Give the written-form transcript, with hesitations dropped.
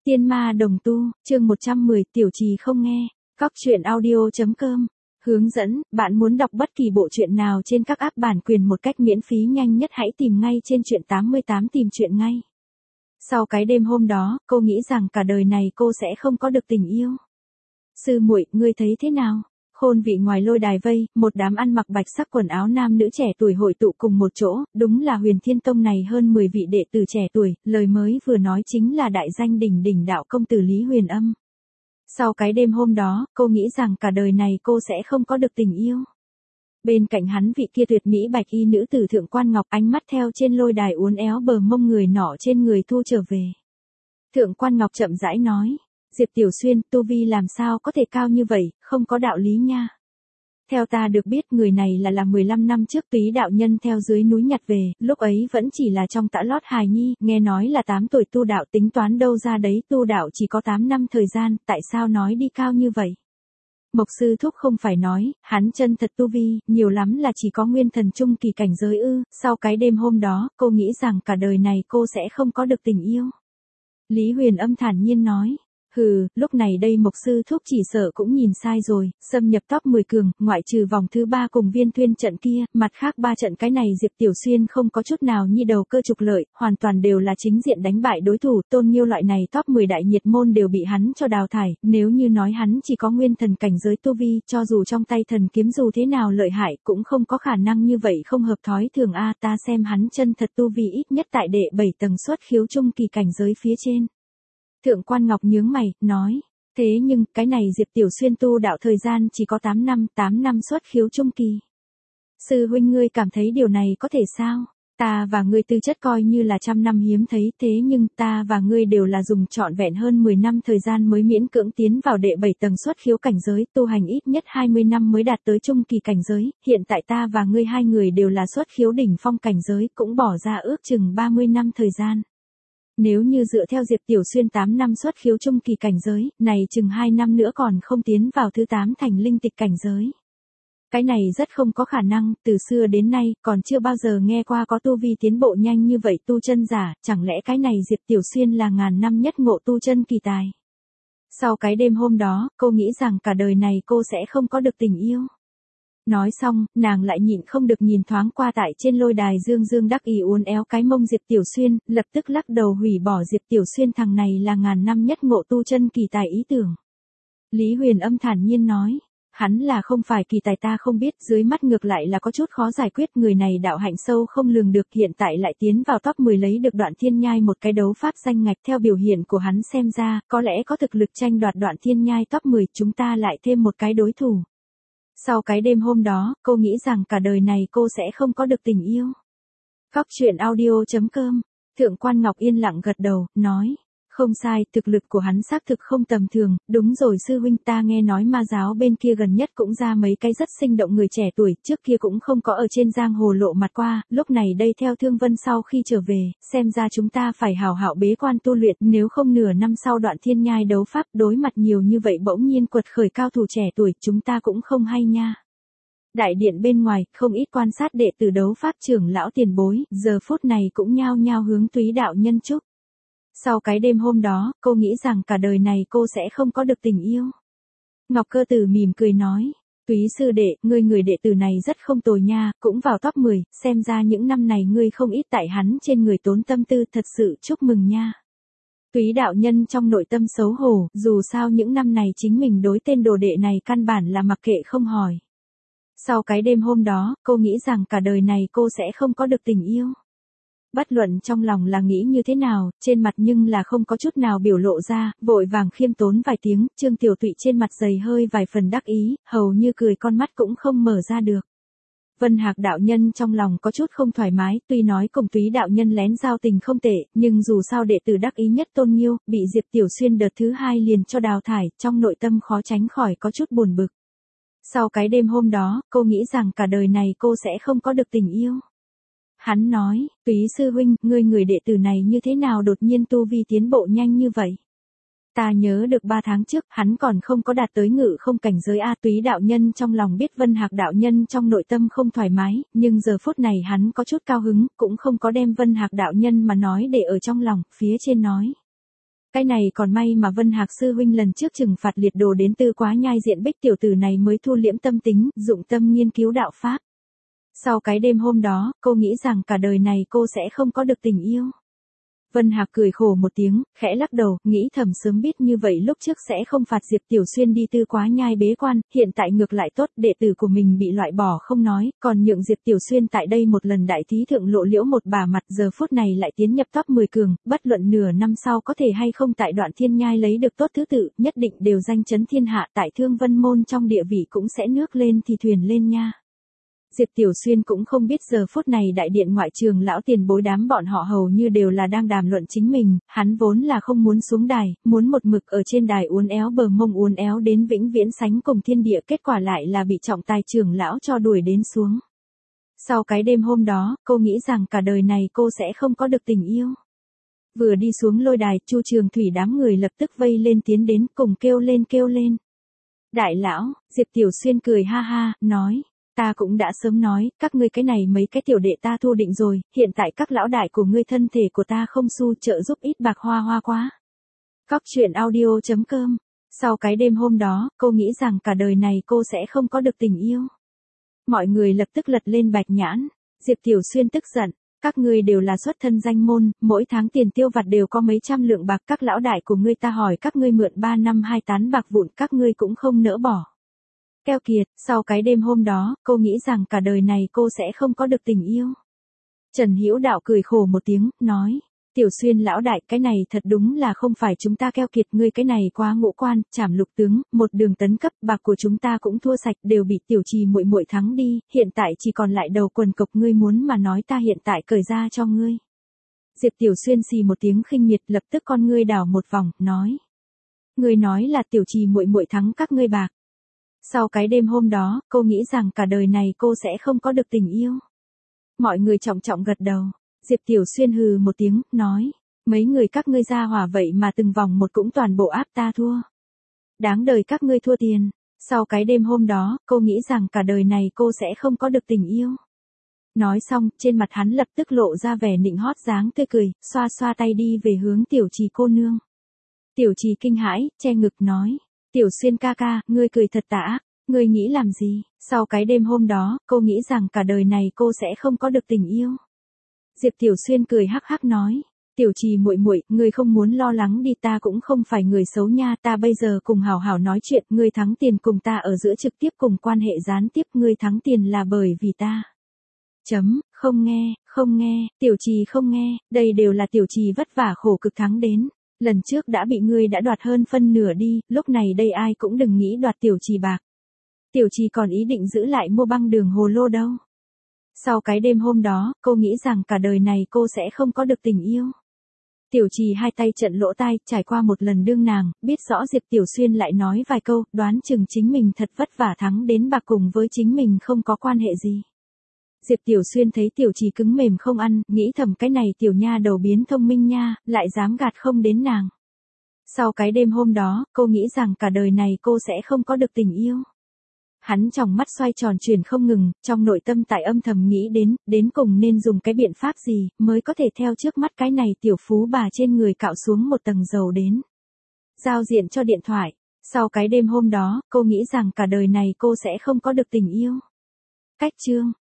Tiên ma đồng tu, chương 110, tiểu trì không nghe. Cóc truyện audio.com. Hướng dẫn, bạn muốn đọc bất kỳ bộ truyện nào trên các app bản quyền một cách miễn phí nhanh nhất hãy tìm ngay trên truyện 88 tìm truyện ngay. Sau cái đêm hôm đó, cô nghĩ rằng cả đời này cô sẽ không có được tình yêu. Sư muội, ngươi thấy thế nào? Khôn vị ngoài lôi đài vây, một đám ăn mặc bạch sắc quần áo nam nữ trẻ tuổi hội tụ cùng một chỗ, đúng là Huyền Thiên Tông này hơn 10 vị đệ tử trẻ tuổi, lời mới vừa nói chính là đại danh đỉnh đỉnh đạo công tử Lý Huyền Âm. Sau cái đêm hôm đó, cô nghĩ rằng cả đời này cô sẽ không có được tình yêu. Bên cạnh hắn vị kia tuyệt mỹ bạch y nữ tử Thượng Quan Ngọc ánh mắt theo trên lôi đài uốn éo bờ mông người nọ trên người thu trở về. Thượng Quan Ngọc chậm rãi nói. Diệp Tiểu Xuyên, tu vi làm sao có thể cao như vậy, không có đạo lý nha. Theo ta được biết người này là 15 năm trước Túy đạo nhân theo dưới núi nhặt về, lúc ấy vẫn chỉ là trong tã lót hài nhi, nghe nói là 8 tuổi tu đạo tính toán đâu ra đấy tu đạo chỉ có 8 năm thời gian, tại sao nói đi cao như vậy? Mộc sư thúc không phải nói, hắn chân thật tu vi, nhiều lắm là chỉ có nguyên thần trung kỳ cảnh giới ư, sau cái đêm hôm đó, cô nghĩ rằng cả đời này cô sẽ không có được tình yêu. Lý Huyền Âm thản nhiên nói. Lúc này đây Mộc sư thúc chỉ sợ cũng nhìn sai rồi, xâm nhập top 10 cường, ngoại trừ vòng thứ 3 cùng Viên Thuyên trận kia, mặt khác 3 trận cái này Diệp Tiểu Xuyên không có chút nào nhi đầu cơ trục lợi, hoàn toàn đều là chính diện đánh bại đối thủ, Tôn Nghiêu loại này top 10 đại nhiệt môn đều bị hắn cho đào thải, nếu như nói hắn chỉ có nguyên thần cảnh giới tu vi, cho dù trong tay thần kiếm dù thế nào lợi hại, cũng không có khả năng như vậy không hợp thói thường a, ta xem hắn chân thật tu vi ít nhất tại đệ 7 tầng xuất khiếu trung kỳ cảnh giới phía trên. Thượng Quan Ngọc nhướng mày, nói, thế nhưng, cái này Diệp Tiểu Xuyên tu đạo thời gian chỉ có 8 năm xuất khiếu trung kỳ. Sư huynh ngươi cảm thấy điều này có thể sao? Ta và ngươi tư chất coi như là 100 năm hiếm thấy, thế nhưng ta và ngươi đều là dùng trọn vẹn hơn 10 năm thời gian mới miễn cưỡng tiến vào đệ 7 tầng xuất khiếu cảnh giới, tu hành ít nhất 20 năm mới đạt tới trung kỳ cảnh giới, hiện tại ta và ngươi hai người đều là xuất khiếu đỉnh phong cảnh giới, cũng bỏ ra ước chừng 30 năm thời gian. Nếu như dựa theo Diệp Tiểu Xuyên 8 năm xuất khiếu trung kỳ cảnh giới, này chừng 2 năm nữa còn không tiến vào thứ 8 thành linh tịch cảnh giới. Cái này rất không có khả năng, từ xưa đến nay, còn chưa bao giờ nghe qua có tu vi tiến bộ nhanh như vậy tu chân giả, chẳng lẽ cái này Diệp Tiểu Xuyên là ngàn năm nhất ngộ tu chân kỳ tài. Sau cái đêm hôm đó, cô nghĩ rằng cả đời này cô sẽ không có được tình yêu. Nói xong, nàng lại nhịn không được nhìn thoáng qua tại trên lôi đài dương đắc ý uốn éo cái mông Diệp Tiểu Xuyên, lập tức lắc đầu hủy bỏ Diệp Tiểu Xuyên thằng này là ngàn năm nhất ngộ tu chân kỳ tài ý tưởng. Lý Huyền Âm thản nhiên nói, hắn là không phải kỳ tài ta không biết, dưới mắt ngược lại là có chút khó giải quyết, người này đạo hạnh sâu không lường được, hiện tại lại tiến vào top 10 lấy được Đoạn Thiên Nhai một cái đấu pháp danh ngạch, theo biểu hiện của hắn xem ra, có lẽ có thực lực tranh đoạt Đoạn Thiên Nhai top 10, chúng ta lại thêm một cái đối thủ. Sau cái đêm hôm đó, cô nghĩ rằng cả đời này cô sẽ không có được tình yêu. Cóc truyện audio.com. Thượng Quan Ngọc yên lặng gật đầu, nói. Không sai, thực lực của hắn xác thực không tầm thường, đúng rồi sư huynh, ta nghe nói ma giáo bên kia gần nhất cũng ra mấy cái rất sinh động người trẻ tuổi, trước kia cũng không có ở trên giang hồ lộ mặt qua, lúc này đây theo Thương Vân sau khi trở về, xem ra chúng ta phải hào hảo bế quan tu luyện, nếu không nửa năm sau Đoạn Thiên Nhai đấu pháp đối mặt nhiều như vậy bỗng nhiên quật khởi cao thủ trẻ tuổi, chúng ta cũng không hay nha. Đại điện bên ngoài, không ít quan sát đệ tử đấu pháp trưởng lão tiền bối, giờ phút này cũng nhao nhao hướng Túy đạo nhân chúc. Sau cái đêm hôm đó, cô nghĩ rằng cả đời này cô sẽ không có được tình yêu. Ngọc Cơ Tử mỉm cười nói, Túy sư đệ, ngươi người đệ tử này rất không tồi nha, cũng vào top 10, xem ra những năm này ngươi không ít tại hắn trên người tốn tâm tư, thật sự chúc mừng nha. Túy đạo nhân trong nội tâm xấu hổ, dù sao những năm này chính mình đối tên đồ đệ này căn bản là mặc kệ không hỏi. Sau cái đêm hôm đó, cô nghĩ rằng cả đời này cô sẽ không có được tình yêu. Bất luận trong lòng là nghĩ như thế nào, trên mặt nhưng là không có chút nào biểu lộ ra, vội vàng khiêm tốn vài tiếng, Trương Tiểu Tụy trên mặt dày hơi vài phần đắc ý, hầu như cười con mắt cũng không mở ra được. Vân Hạc đạo nhân trong lòng có chút không thoải mái, tuy nói cùng Túy đạo nhân lén giao tình không tệ, nhưng dù sao đệ tử đắc ý nhất Tôn Nghiêu, bị Diệp Tiểu Xuyên đợt thứ 2 liền cho đào thải, trong nội tâm khó tránh khỏi có chút buồn bực. Sau cái đêm hôm đó, cô nghĩ rằng cả đời này cô sẽ không có được tình yêu. Hắn nói, Túy sư huynh, ngươi người đệ tử này như thế nào đột nhiên tu vi tiến bộ nhanh như vậy? Ta nhớ được 3 tháng trước, hắn còn không có đạt tới ngự không cảnh giới A. Túy đạo nhân trong lòng biết Vân Hạc đạo nhân trong nội tâm không thoải mái, nhưng giờ phút này hắn có chút cao hứng, cũng không có đem Vân Hạc đạo nhân mà nói để ở trong lòng, phía trên nói. Cái này còn may mà Vân Hạc sư huynh lần trước trừng phạt liệt đồ đến Tư Quá Nhai diện Bích tiểu tử này mới thu liễm tâm tính, dụng tâm nghiên cứu đạo pháp. Sau cái đêm hôm đó, cô nghĩ rằng cả đời này cô sẽ không có được tình yêu. Vân Hạc cười khổ một tiếng, khẽ lắc đầu, nghĩ thầm sớm biết như vậy lúc trước sẽ không phạt Diệp Tiểu Xuyên đi Tư Quá Nhai bế quan, hiện tại ngược lại tốt, đệ tử của mình bị loại bỏ không nói, còn nhượng Diệp Tiểu Xuyên tại đây một lần đại thí thượng lộ liễu một bà mặt, giờ phút này lại tiến nhập top 10 cường, bất luận nửa năm sau có thể hay không tại Đoạn Thiên Nhai lấy được tốt thứ tự, nhất định đều danh chấn thiên hạ, tại Thương Vân môn trong địa vị cũng sẽ nước lên thì thuyền lên nha. Diệp Tiểu Xuyên cũng không biết giờ phút này đại điện ngoại trường lão tiền bối đám bọn họ hầu như đều là đang đàm luận chính mình, hắn vốn là không muốn xuống đài, muốn một mực ở trên đài uốn éo bờ mông uốn éo đến vĩnh viễn sánh cùng thiên địa, kết quả lại là bị trọng tài trưởng lão cho đuổi đến xuống. Sau cái đêm hôm đó, cô nghĩ rằng cả đời này cô sẽ không có được tình yêu. Vừa đi xuống lôi đài, Chu Trường Thủy đám người lập tức vây lên tiến đến cùng kêu lên kêu lên. Đại lão, Diệp Tiểu Xuyên cười ha ha, nói. Ta cũng đã sớm nói, các ngươi cái này mấy cái tiểu đệ ta thua định rồi, hiện tại các lão đại của ngươi thân thể của ta không xu trợ giúp ít bạc hoa hoa quá. Cóc truyện audio.com. Sau cái đêm hôm đó, cô nghĩ rằng cả đời này cô sẽ không có được tình yêu. Mọi người lập tức lật lên bạch nhãn. Diệp Tiểu Xuyên tức giận, các ngươi đều là xuất thân danh môn, mỗi tháng tiền tiêu vặt đều có mấy trăm lượng bạc, các lão đại của ngươi ta hỏi các ngươi mượn 3 năm 2 tán bạc vụn các ngươi cũng không nỡ bỏ. Keo kiệt, sau cái đêm hôm đó, cô nghĩ rằng cả đời này cô sẽ không có được tình yêu. Trần Hữu Đạo cười khổ một tiếng, nói, Tiểu Xuyên lão đại, cái này thật đúng là không phải chúng ta keo kiệt, ngươi cái này quá ngũ quan, trảm lục tướng, một đường tấn cấp, bạc của chúng ta cũng thua sạch, đều bị Tiểu Trì muội muội thắng đi, hiện tại chỉ còn lại đầu quần cộc, ngươi muốn mà nói ta hiện tại cởi ra cho ngươi. Diệp Tiểu Xuyên xì một tiếng khinh miệt, lập tức con ngươi đảo một vòng, nói, ngươi nói là Tiểu Trì muội muội thắng các ngươi bạc. Sau cái đêm hôm đó, cô nghĩ rằng cả đời này cô sẽ không có được tình yêu. Mọi người trọng trọng gật đầu. Diệp Tiểu Xuyên hừ một tiếng, nói, mấy người các ngươi ra hỏa vậy mà từng vòng một cũng toàn bộ áp ta thua. Đáng đời các ngươi thua tiền. Sau cái đêm hôm đó, cô nghĩ rằng cả đời này cô sẽ không có được tình yêu. Nói xong, trên mặt hắn lập tức lộ ra vẻ nịnh hót dáng tươi cười, xoa xoa tay đi về hướng Tiểu Trì cô nương. Tiểu Trì kinh hãi, che ngực nói. Tiểu Xuyên ca ca, ngươi cười thật tả, ngươi nghĩ làm gì? Sau cái đêm hôm đó, cô nghĩ rằng cả đời này cô sẽ không có được tình yêu. Diệp Tiểu Xuyên cười hắc hắc nói, Tiểu Trì muội muội, ngươi không muốn lo lắng đi, ta cũng không phải người xấu nha, ta bây giờ cùng hảo hảo nói chuyện, ngươi thắng tiền cùng ta ở giữa trực tiếp cùng quan hệ gián tiếp, ngươi thắng tiền là bởi vì ta. Không nghe, Tiểu Trì không nghe, đây đều là Tiểu Trì vất vả khổ cực thắng đến. Lần trước đã bị ngươi đã đoạt hơn phân nửa đi, lúc này đây ai cũng đừng nghĩ đoạt Tiểu Trì bạc. Tiểu Trì còn ý định giữ lại mua băng đường hồ lô đâu. Sau cái đêm hôm đó, cô nghĩ rằng cả đời này cô sẽ không có được tình yêu. Tiểu Trì hai tay trận lỗ tai, trải qua một lần đương nàng, biết rõ Diệp Tiểu Xuyên lại nói vài câu, đoán chừng chính mình thật vất vả thắng đến bạc cùng với chính mình không có quan hệ gì. Diệp Tiểu Xuyên thấy Tiểu Trì cứng mềm không ăn, nghĩ thầm cái này tiểu nha đầu biến thông minh nha, lại dám gạt không đến nàng. Sau cái đêm hôm đó, cô nghĩ rằng cả đời này cô sẽ không có được tình yêu. Hắn trong mắt xoay tròn chuyển không ngừng, trong nội tâm tại âm thầm nghĩ đến cùng nên dùng cái biện pháp gì, mới có thể theo trước mắt cái này tiểu phú bà trên người cạo xuống một tầng dầu đến. Giao diện cho điện thoại. Sau cái đêm hôm đó, cô nghĩ rằng cả đời này cô sẽ không có được tình yêu. Cách chương.